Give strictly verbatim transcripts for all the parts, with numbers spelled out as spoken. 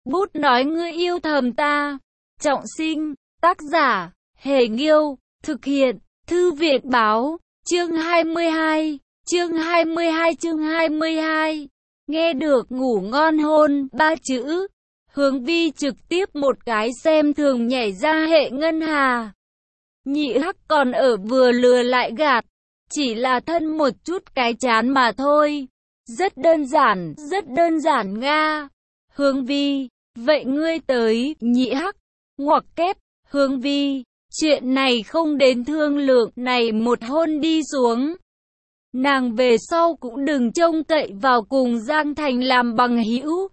Bút nói ngươi yêu thầm ta. Trọng sinh, tác giả, Hề Nghiêu, thực hiện, Thư viện Báo, chương hai mươi hai, chương hai mươi hai chương hai mươi hai. Nghe được ngủ ngon hôn, ba chữ. Hướng Vi trực tiếp một cái xem thường nhảy ra hệ ngân hà. Nhị Hắc còn ở vừa lừa lại gạt. Chỉ là thân một chút cái chán mà thôi. Rất đơn giản, rất đơn giản Nga. Hướng Vi, vậy ngươi tới, Nhị Hắc, ngoặc kép, Hướng Vi, chuyện này không đến thương lượng, này một hôn đi xuống. Nàng về sau cũng đừng trông cậy vào cùng Giang Thành làm bằng hữu.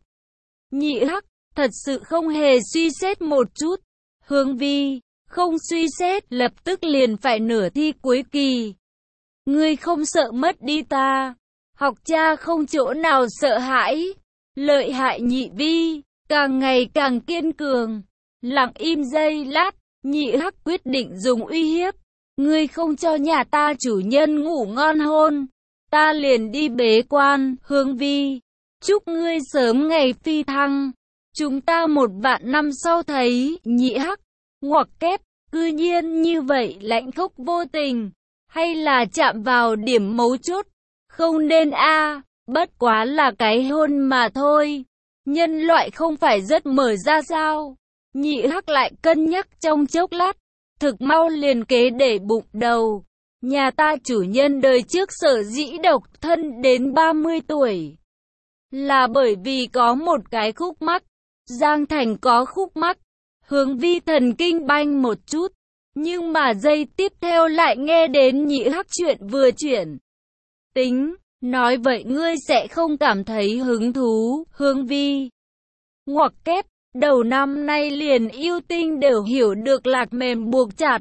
Nhị Hắc, thật sự không hề suy xét một chút. Hướng Vi, không suy xét, lập tức liền phải nửa thi cuối kỳ. Ngươi không sợ mất đi ta. Học cha không chỗ nào sợ hãi. Lợi hại Nhị Vi, càng ngày càng kiên cường. Lặng im giây lát, Nhị Hắc quyết định dùng uy hiếp. Ngươi không cho nhà ta chủ nhân ngủ ngon hôn, ta liền đi bế quan. Hướng Vi, chúc ngươi sớm ngày phi thăng. Chúng ta một vạn năm sau thấy. Nhị Hắc, ngoặc kép, cư nhiên như vậy lãnh khốc vô tình. Hay là chạm vào điểm mấu chốt? Không nên a, bất quá là cái hôn mà thôi. Nhân loại không phải rất mở ra sao? Nhị Hắc lại cân nhắc trong chốc lát, thực mau liền kế để bụng đầu. Nhà ta chủ nhân đời trước sở dĩ độc thân đến ba mươi tuổi. Là bởi vì có một cái khúc mắc. Giang Thành có khúc mắc. Hướng Vi thần kinh banh một chút. Nhưng mà giây tiếp theo lại nghe đến Nhị Hắc chuyện vừa chuyển. Tính, nói vậy ngươi sẽ không cảm thấy hứng thú. Hướng Vi, ngoặc kép, đầu năm nay liền yêu tinh đều hiểu được lạc mềm buộc chặt.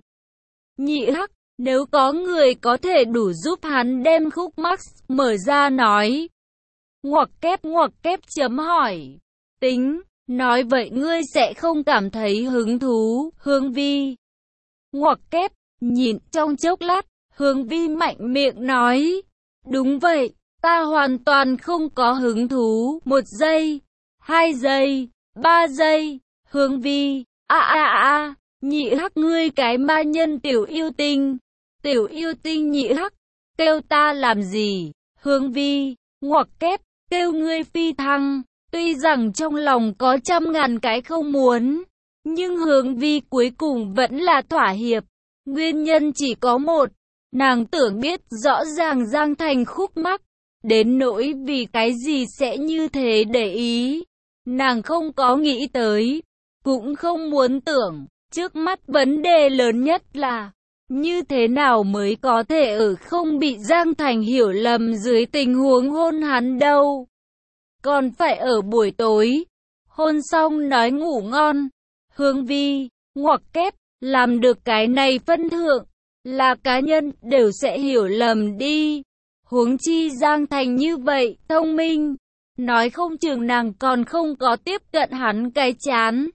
Nhị Hắc, nếu có người có thể đủ giúp hắn đem khúc mắc mở ra nói. Ngoặc kép ngoặc kép chấm hỏi. Tính, nói vậy ngươi sẽ không cảm thấy hứng thú. Hướng Vi, ngoặc kép, nhìn trong chốc lát, Hướng Vi mạnh miệng nói. Đúng vậy, ta hoàn toàn không có hứng thú. Một giây, hai giây, ba giây. Hướng Vi, a a a, Nhị Hắc ngươi cái ma nhân tiểu yêu tinh. Tiểu yêu tinh Nhị Hắc, kêu ta làm gì? Hướng Vi, ngoặc kép, kêu ngươi phi thăng. Tuy rằng trong lòng có trăm ngàn cái không muốn, nhưng Hướng Vi cuối cùng vẫn là thỏa hiệp. Nguyên nhân chỉ có một, nàng tưởng biết rõ ràng Giang Thành khúc mắc, đến nỗi vì cái gì sẽ như thế để ý. Nàng không có nghĩ tới, cũng không muốn tưởng. Trước mắt vấn đề lớn nhất là, như thế nào mới có thể ở không bị Giang Thành hiểu lầm dưới tình huống hôn hắn đâu. Còn phải ở buổi tối, hôn xong nói ngủ ngon. Hướng Vi, ngoặc kép, làm được cái này phân thượng, là cá nhân đều sẽ hiểu lầm đi. Huống chi Giang Thành như vậy, thông minh, nói không chừng nàng còn không có tiếp cận hắn cái chán.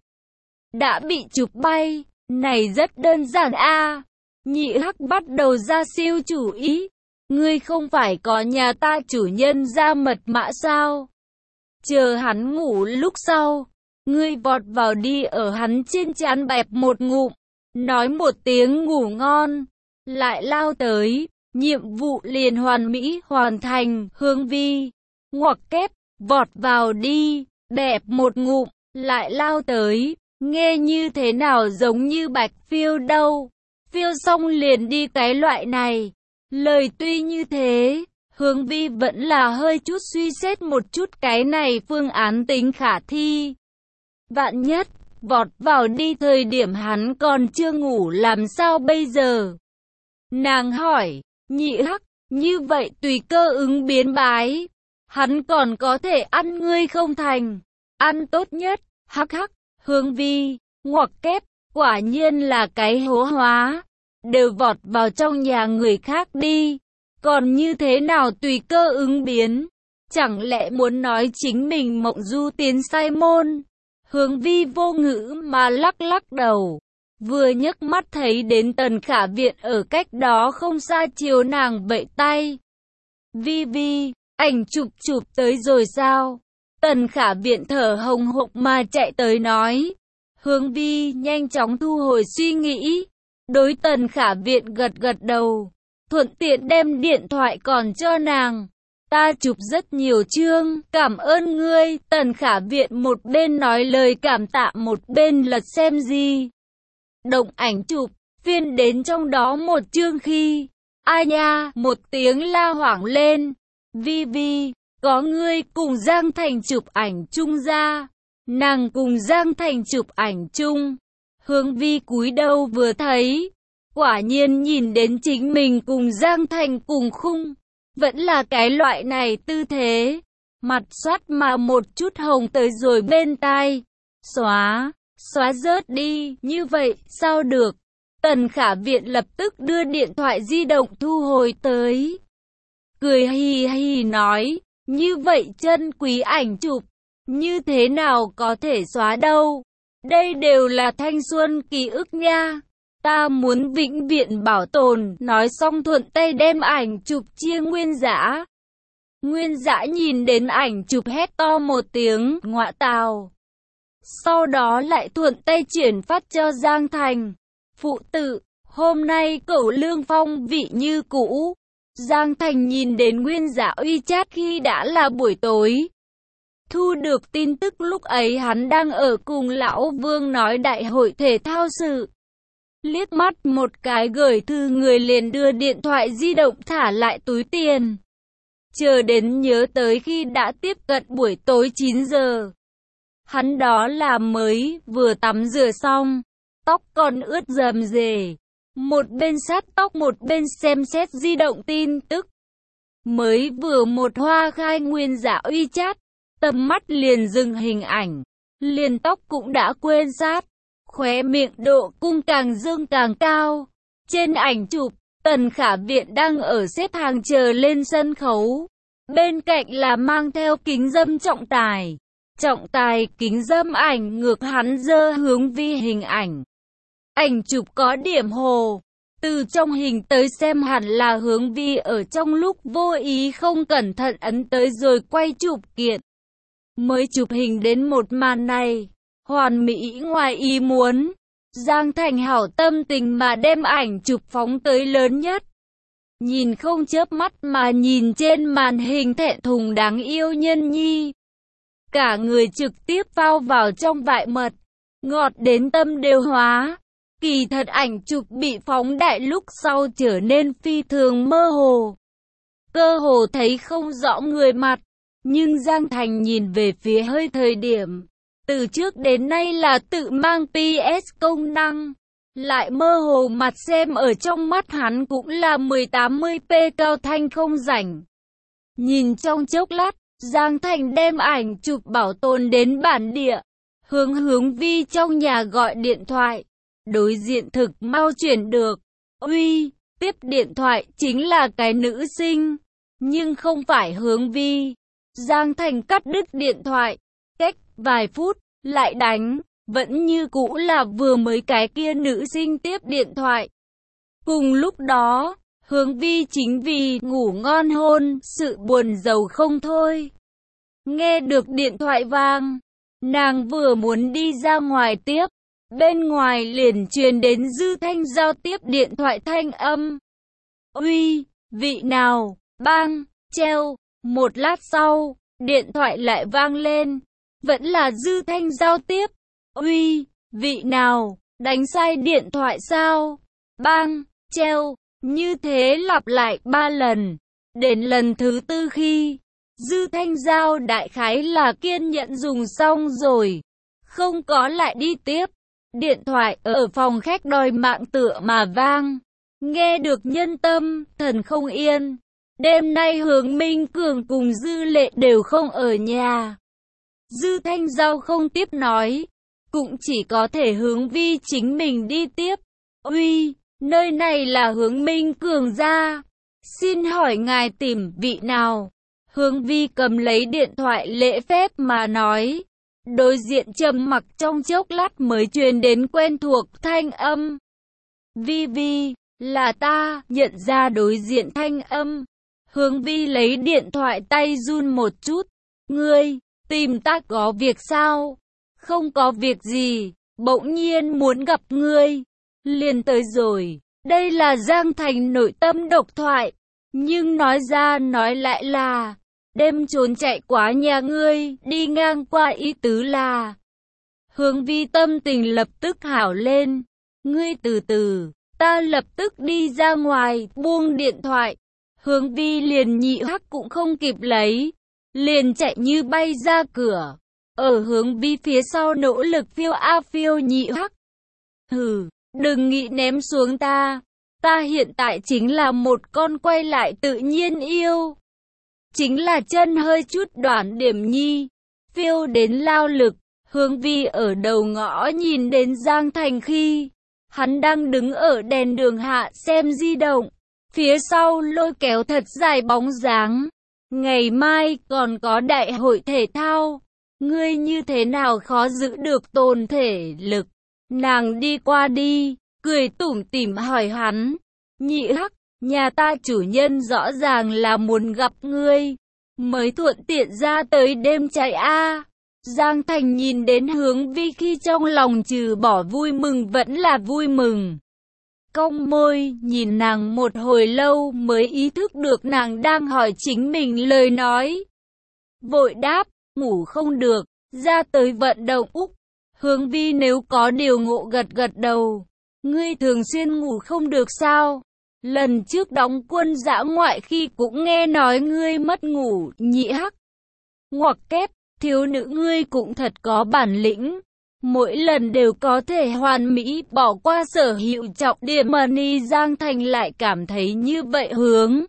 Đã bị chụp bay, này rất đơn giản a. Nhị Hắc bắt đầu ra siêu chủ ý. Ngươi không phải có nhà ta chủ nhân ra mật mã sao? Chờ hắn ngủ lúc sau, ngươi vọt vào đi ở hắn trên trán bẹp một ngụm, nói một tiếng ngủ ngon, lại lao tới, nhiệm vụ liền hoàn mỹ hoàn thành. Hướng Vi, ngoặc kép, vọt vào đi, bẹp một ngụm, lại lao tới, nghe như thế nào giống như bạch phiêu đâu, phiêu xong liền đi cái loại này. Lời tuy như thế, Hướng Vi vẫn là hơi chút suy xét một chút cái này phương án tính khả thi. Vạn nhất, vọt vào đi thời điểm hắn còn chưa ngủ làm sao bây giờ? Nàng hỏi. Nhị Hắc, như vậy tùy cơ ứng biến bái. Hắn còn có thể ăn ngươi không thành. Ăn tốt nhất. Hắc hắc. Hướng Vi, ngoặc kép, quả nhiên là cái hố hóa. Đều vọt vào trong nhà người khác đi. Còn như thế nào tùy cơ ứng biến? Chẳng lẽ muốn nói chính mình mộng du tiến sai môn? Hướng Vi vô ngữ mà lắc lắc đầu. Vừa nhấc mắt thấy đến Tần Khả Viện ở cách đó không xa chiều nàng vẫy tay. Vi Vi, ảnh chụp chụp tới rồi sao? Tần Khả Viện thở hồng hộc mà chạy tới nói. Hướng Vi nhanh chóng thu hồi suy nghĩ. Đối Tần Khả Viện gật gật đầu. Thuận tiện đem điện thoại còn cho nàng. Ta chụp rất nhiều chương, cảm ơn ngươi. Tần Khả Viện một bên nói lời cảm tạ một bên lật xem gì. Động ảnh chụp, phiên đến trong đó một chương khi. Ai nha, một tiếng la hoảng lên. Vi Vi, có ngươi cùng Giang Thành chụp ảnh chung ra. Nàng cùng Giang Thành chụp ảnh chung. Hướng Vi cúi đầu vừa thấy. Quả nhiên nhìn đến chính mình cùng Giang Thành cùng khung. Vẫn là cái loại này tư thế. Mặt xoát mà một chút hồng tới rồi bên tai. Xóa, xóa rớt đi, như vậy, sao được? Tần Khả Viện lập tức đưa điện thoại di động thu hồi tới. Cười hì hì nói, như vậy chân quý ảnh chụp, như thế nào có thể xóa đâu? Đây đều là thanh xuân ký ức nha. Ta muốn vĩnh viễn bảo tồn. Nói xong thuận tay đem ảnh chụp chia Nguyên Dã. Nguyên Dã nhìn đến ảnh chụp hét to một tiếng, ngọa tào. Sau đó lại thuận tay chuyển phát cho Giang Thành. Phụ tử, hôm nay cẩu lương phong vị như cũ. Giang Thành nhìn đến Nguyên Dã uy chat khi đã là buổi tối. Thu được tin tức lúc ấy hắn đang ở cùng Lão Vương nói đại hội thể thao sự. Liếc mắt một cái gửi thư người liền đưa điện thoại di động thả lại túi tiền. Chờ đến nhớ tới khi đã tiếp cận buổi tối chín giờ. Hắn đó là mới vừa tắm rửa xong, tóc còn ướt rầm rề. Một bên sát tóc một bên xem xét di động tin tức. Mới vừa một hoa khai Nguyên Dã uy chat, tầm mắt liền dừng hình ảnh, liền tóc cũng đã quên sát. Khóe miệng độ cung càng dương càng cao. Trên ảnh chụp, Tần Khả Viện đang ở xếp hàng chờ lên sân khấu. Bên cạnh là mang theo kính dâm Trọng Tài. Trọng Tài kính dâm ảnh ngược hắn dơ Hướng Vi hình ảnh. Ảnh chụp có điểm hồ. Từ trong hình tới xem hẳn là Hướng Vi ở trong lúc vô ý không cẩn thận ấn tới rồi quay chụp kiện. Mới chụp hình đến một màn này. Hoàn mỹ ngoài ý muốn. Giang Thành hảo tâm tình mà đem ảnh chụp phóng tới lớn nhất. Nhìn không chớp mắt mà nhìn trên màn hình thẹn thùng đáng yêu nhân nhi. Cả người trực tiếp phao vào trong vại mật. Ngọt đến tâm đều hóa. Kỳ thật ảnh chụp bị phóng đại lúc sau trở nên phi thường mơ hồ. Cơ hồ thấy không rõ người mặt. Nhưng Giang Thành nhìn về phía hơi thời điểm. Từ trước đến nay là tự mang pê ét công năng. Lại mơ hồ mặt xem ở trong mắt hắn cũng là mười tám mươi p cao thanh không rảnh. Nhìn trong chốc lát, Giang Thành đem ảnh chụp bảo tồn đến bản địa. Hướng Hướng Vi trong nhà gọi điện thoại. Đối diện thực mau chuyển được. Uy, tiếp điện thoại chính là cái nữ sinh. Nhưng không phải Hướng Vi. Giang Thành cắt đứt điện thoại. Cách vài phút, lại đánh. Vẫn như cũ là vừa mới cái kia nữ sinh tiếp điện thoại. Cùng lúc đó, Hướng Vi chính vì ngủ ngon hôn, sự buồn rầu không thôi. Nghe được điện thoại vang, nàng vừa muốn đi ra ngoài tiếp. Bên ngoài liền truyền đến Dư Thanh giao tiếp điện thoại thanh âm. Uy, vị nào, bang, treo. Một lát sau, điện thoại lại vang lên. Vẫn là Dư Thanh giao tiếp. Uy, vị nào, đánh sai điện thoại sao? Bang, treo. Như thế lặp lại ba lần. Đến lần thứ tư khi Dư Thanh giao đại khái là kiên nhẫn dùng xong rồi. Không có lại đi tiếp. Điện thoại ở phòng khách đòi mạng tựa mà vang. Nghe được nhân tâm, thần không yên. Đêm nay Hướng Minh Cường cùng Dư Lệ đều không ở nhà. Dư Thanh giao không tiếp nói. Cũng chỉ có thể Hướng Vi chính mình đi tiếp. Uy, nơi này là Hướng Minh Cường gia. Xin hỏi ngài tìm vị nào? Hướng Vi cầm lấy điện thoại lễ phép mà nói. Đối diện trầm mặc trong chốc lát mới truyền đến quen thuộc thanh âm. Vi Vi, là ta, nhận ra đối diện thanh âm. Hướng Vi lấy điện thoại tay run một chút. Ngươi, Tìm ta có việc sao? Không có việc gì, bỗng nhiên muốn gặp ngươi. Liền tới rồi. Đây là Giang Thành nội tâm độc thoại. Nhưng nói ra nói lại là, đêm trốn chạy quá nhà ngươi, đi ngang qua ý tứ là. Hướng Vi tâm tình lập tức hảo lên. Ngươi từ từ, ta lập tức đi ra ngoài, buông điện thoại. Hướng Vi liền nhị hắc cũng không kịp lấy. Liền chạy như bay ra cửa. Ở Hướng Vi phía sau nỗ lực phiêu a phiêu nhị hắc. Hừ, đừng nghĩ ném xuống ta. Ta hiện tại chính là một con quay lại tự nhiên yêu. Chính là chân hơi chút đoạn điểm nhi. Phiêu đến lao lực. Hướng Vi ở đầu ngõ nhìn đến Giang Thành khi hắn đang đứng ở đèn đường hạ xem di động. Phía sau lôi kéo thật dài bóng dáng. Ngày mai còn có đại hội thể thao. Ngươi như thế nào khó giữ được tồn thể lực? Nàng đi qua đi, cười tủm tỉm hỏi hắn. Nhị hắc, nhà ta chủ nhân rõ ràng là muốn gặp ngươi. Mới thuận tiện ra tới đêm chạy a. Giang Thành nhìn đến Hướng Vi khi trong lòng trừ bỏ vui mừng vẫn là vui mừng. Cong môi, nhìn nàng một hồi lâu mới ý thức được nàng đang hỏi chính mình lời nói. Vội đáp, ngủ không được, ra tới vận động úc. Hướng Vi nếu có điều ngộ gật gật đầu. Ngươi thường xuyên ngủ không được sao? Lần trước đóng quân dã ngoại khi cũng nghe nói ngươi mất ngủ, nhị hắc. Ngoặc kép, thiếu nữ ngươi cũng thật có bản lĩnh. Mỗi lần đều có thể hoàn mỹ bỏ qua sở hữu trọng điểm mà Ni Giang Thành lại cảm thấy như vậy Hướng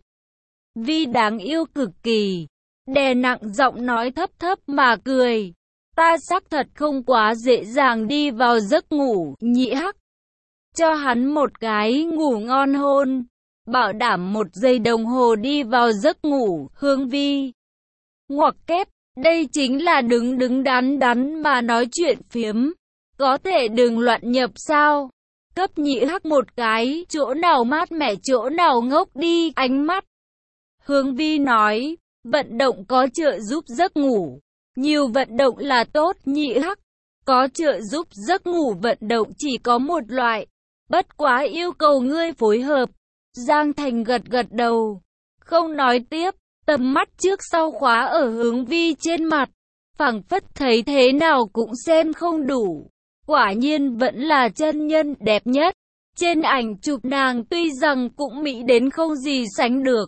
Vi đáng yêu cực kỳ. Đè nặng giọng nói thấp thấp mà cười. Ta xác thật không quá dễ dàng đi vào giấc ngủ, nhị hắc. Cho hắn một cái ngủ ngon hôn. Bảo đảm một giây đồng hồ đi vào giấc ngủ, Hướng Vi. Ngoặc kép, đây chính là đứng đứng đắn đắn mà nói chuyện phiếm. Có thể đừng loạn nhập sao? Cấp nhị hắc một cái, chỗ nào mát mẻ chỗ nào ngốc đi, ánh mắt. Hướng Vi nói, vận động có trợ giúp giấc ngủ. Nhiều vận động là tốt, nhị hắc. Có trợ giúp giấc ngủ vận động chỉ có một loại. Bất quá yêu cầu ngươi phối hợp. Giang Thành gật gật đầu. Không nói tiếp, tầm mắt trước sau khóa ở Hướng Vi trên mặt. Phảng phất thấy thế nào cũng xem không đủ. Quả nhiên vẫn là chân nhân đẹp nhất. Trên ảnh chụp nàng tuy rằng cũng mỹ đến không gì sánh được.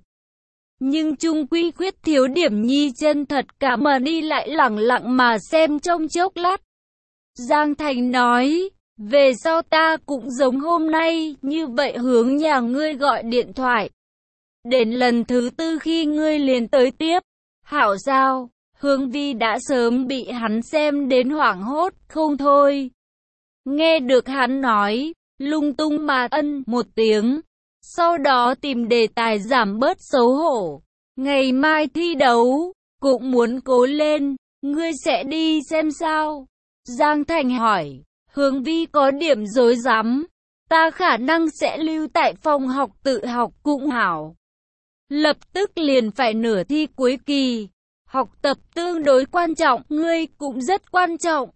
Nhưng chung quy khuyết thiếu điểm nhi chân thật cả mà đi lại lẳng lặng mà xem trong chốc lát. Giang Thành nói, về sau ta cũng giống hôm nay, như vậy Hướng nhà ngươi gọi điện thoại. Đến lần thứ tư khi ngươi liền tới tiếp. Hảo sao, Hướng Vi đã sớm bị hắn xem đến hoảng hốt, không thôi. Nghe được hắn nói, lung tung mà ân một tiếng. Sau đó tìm đề tài giảm bớt xấu hổ. Ngày mai thi đấu, cũng muốn cố lên, ngươi sẽ đi xem sao? Giang Thành hỏi, Hướng Vi có điểm rối rắm. Ta khả năng sẽ lưu tại phòng học tự học cũng hảo. Lập tức liền phải nửa thi cuối kỳ. Học tập tương đối quan trọng, ngươi cũng rất quan trọng.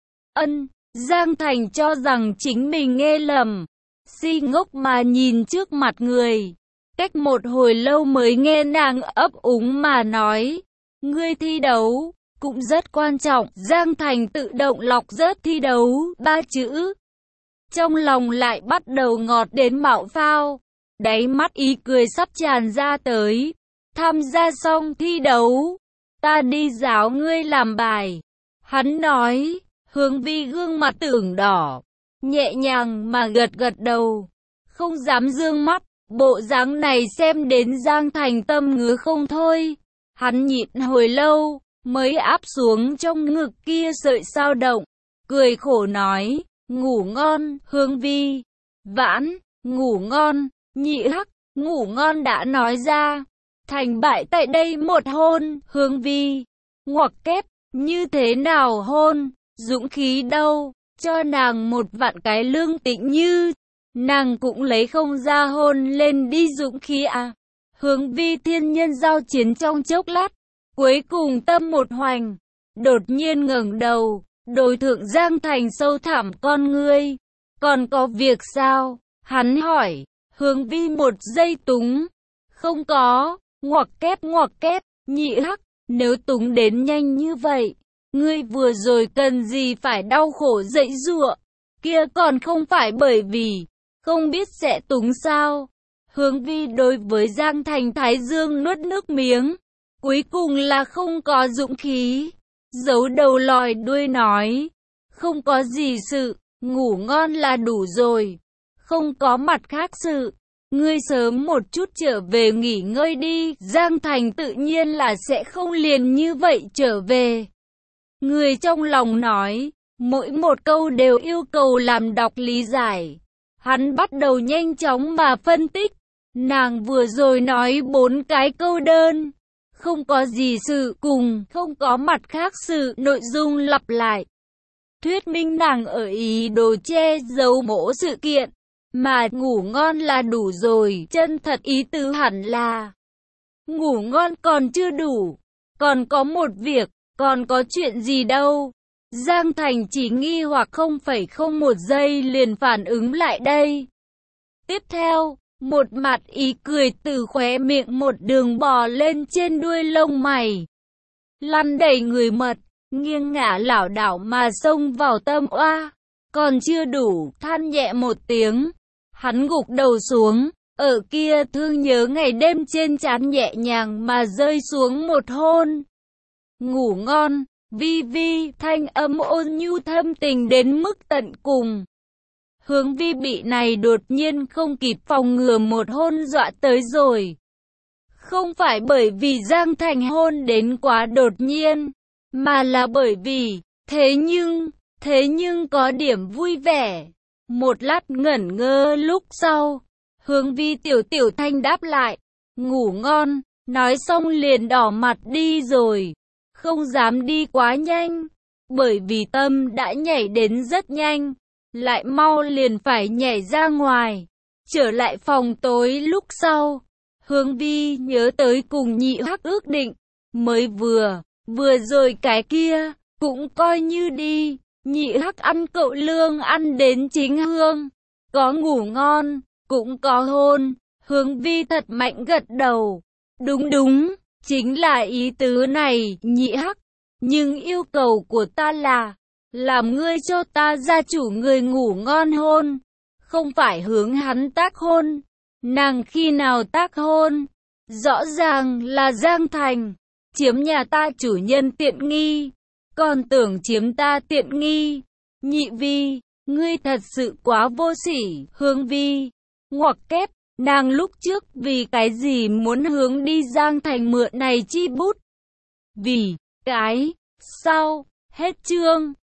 Ân, Giang Thành cho rằng chính mình nghe lầm. Si ngốc mà nhìn trước mặt người. Cách một hồi lâu mới nghe nàng ấp úng mà nói. Ngươi thi đấu, cũng rất quan trọng. Giang Thành tự động lọc rớt thi đấu, ba chữ. Trong lòng lại bắt đầu ngọt đến mạo phao. Đáy mắt ý cười sắp tràn ra tới. Tham gia xong thi đấu, ta đi giáo ngươi làm bài. Hắn nói, Hướng Vi gương mặt tưởng đỏ. Nhẹ nhàng mà gật gật đầu. Không dám dương mắt. Bộ dáng này xem đến Giang Thành tâm ngứa không thôi. Hắn nhịn hồi lâu, mới áp xuống trong ngực kia sợi sao động. Cười khổ nói, ngủ ngon, Hướng Vi. Vãn, ngủ ngon, nhị hắc, ngủ ngon đã nói ra. Thành bại tại đây một hôn, Hướng Vi. Ngoặc kép, như thế nào hôn, dũng khí đâu, cho nàng một vạn cái lương tịnh như. Nàng cũng lấy không ra hôn lên đi dũng khí à. Hướng Vi thiên nhân giao chiến trong chốc lát. Cuối cùng tâm một hoành. đột nhiên ngẩng đầu, đối thượng Giang Thành sâu thẳm con ngươi. Còn có việc sao? Hắn hỏi. Hướng Vi một giây túng. Không có, ngoặc kép ngoặc kép, Nhị Hắc, nếu túng đến nhanh như vậy, ngươi vừa rồi cần gì phải đau khổ dãy giụa, kia còn không phải bởi vì không biết sẽ túng sao? Hướng Vi đối với Giang Thành Thái Dương nuốt nước miếng, cuối cùng là không có dũng khí, giấu đầu lòi đuôi nói, không có gì sự, ngủ ngon là đủ rồi, không có mặt khác sự. Ngươi sớm một chút trở về nghỉ ngơi đi, Giang Thành tự nhiên là sẽ không liền như vậy trở về. Người trong lòng nói, mỗi một câu đều yêu cầu làm đọc lý giải. Hắn bắt đầu nhanh chóng mà phân tích. Nàng vừa rồi nói bốn cái câu đơn. Không có gì sự cùng, không có mặt khác sự nội dung lặp lại. Thuyết minh nàng ở ý đồ che giấu mỗi sự kiện. Mà ngủ ngon là đủ rồi, chân thật ý tứ hẳn là ngủ ngon còn chưa đủ, còn có một việc, còn có chuyện gì đâu. Giang Thành chỉ nghi hoặc không phẩy không một giây liền phản ứng lại đây. Tiếp theo, một mặt ý cười từ khóe miệng một đường bò lên trên đuôi lông mày. Lăn đầy người mật, nghiêng ngả lảo đảo mà xông vào tâm oa. Còn chưa đủ, than nhẹ một tiếng. Hắn gục đầu xuống, ở kia thương nhớ ngày đêm trên trán nhẹ nhàng mà rơi xuống một hôn. Ngủ ngon, Vi Vi, thanh âm ôn nhu thâm tình đến mức tận cùng. Hướng Vi bị này đột nhiên không kịp phòng ngừa một hôn dọa tới rồi. Không phải bởi vì Giang Thành hôn đến quá đột nhiên, mà là bởi vì, thế nhưng, thế nhưng có điểm vui vẻ. Một lát ngẩn ngơ lúc sau, Hướng Vi tiểu tiểu thanh đáp lại, ngủ ngon, nói xong liền đỏ mặt đi rồi, không dám đi quá nhanh, bởi vì tâm đã nhảy đến rất nhanh, lại mau liền phải nhảy ra ngoài, trở lại phòng tối lúc sau, Hướng Vi nhớ tới cùng Nhị Hắc ước định, mới vừa, vừa rồi cái kia, cũng coi như đi. Nhị Hắc ăn cậu lương ăn đến chính hương, có ngủ ngon, cũng có hôn. Hướng Vi thật mạnh gật đầu. Đúng đúng, chính là ý tứ này, Nhị Hắc. Nhưng yêu cầu của ta là, làm ngươi cho ta gia chủ người ngủ ngon hôn, không phải hướng hắn tác hôn. Nàng khi nào tác hôn? Rõ ràng là Giang Thành, chiếm nhà ta chủ nhân tiện nghi. Còn tưởng chiếm ta tiện nghi. Nhị Vi, ngươi thật sự quá vô sỉ. Hướng Vi, ngoặc kép, nàng lúc trước vì cái gì muốn hướng đi Giang Thành mượn này chi bút? Vì, cái, sau, hết chương.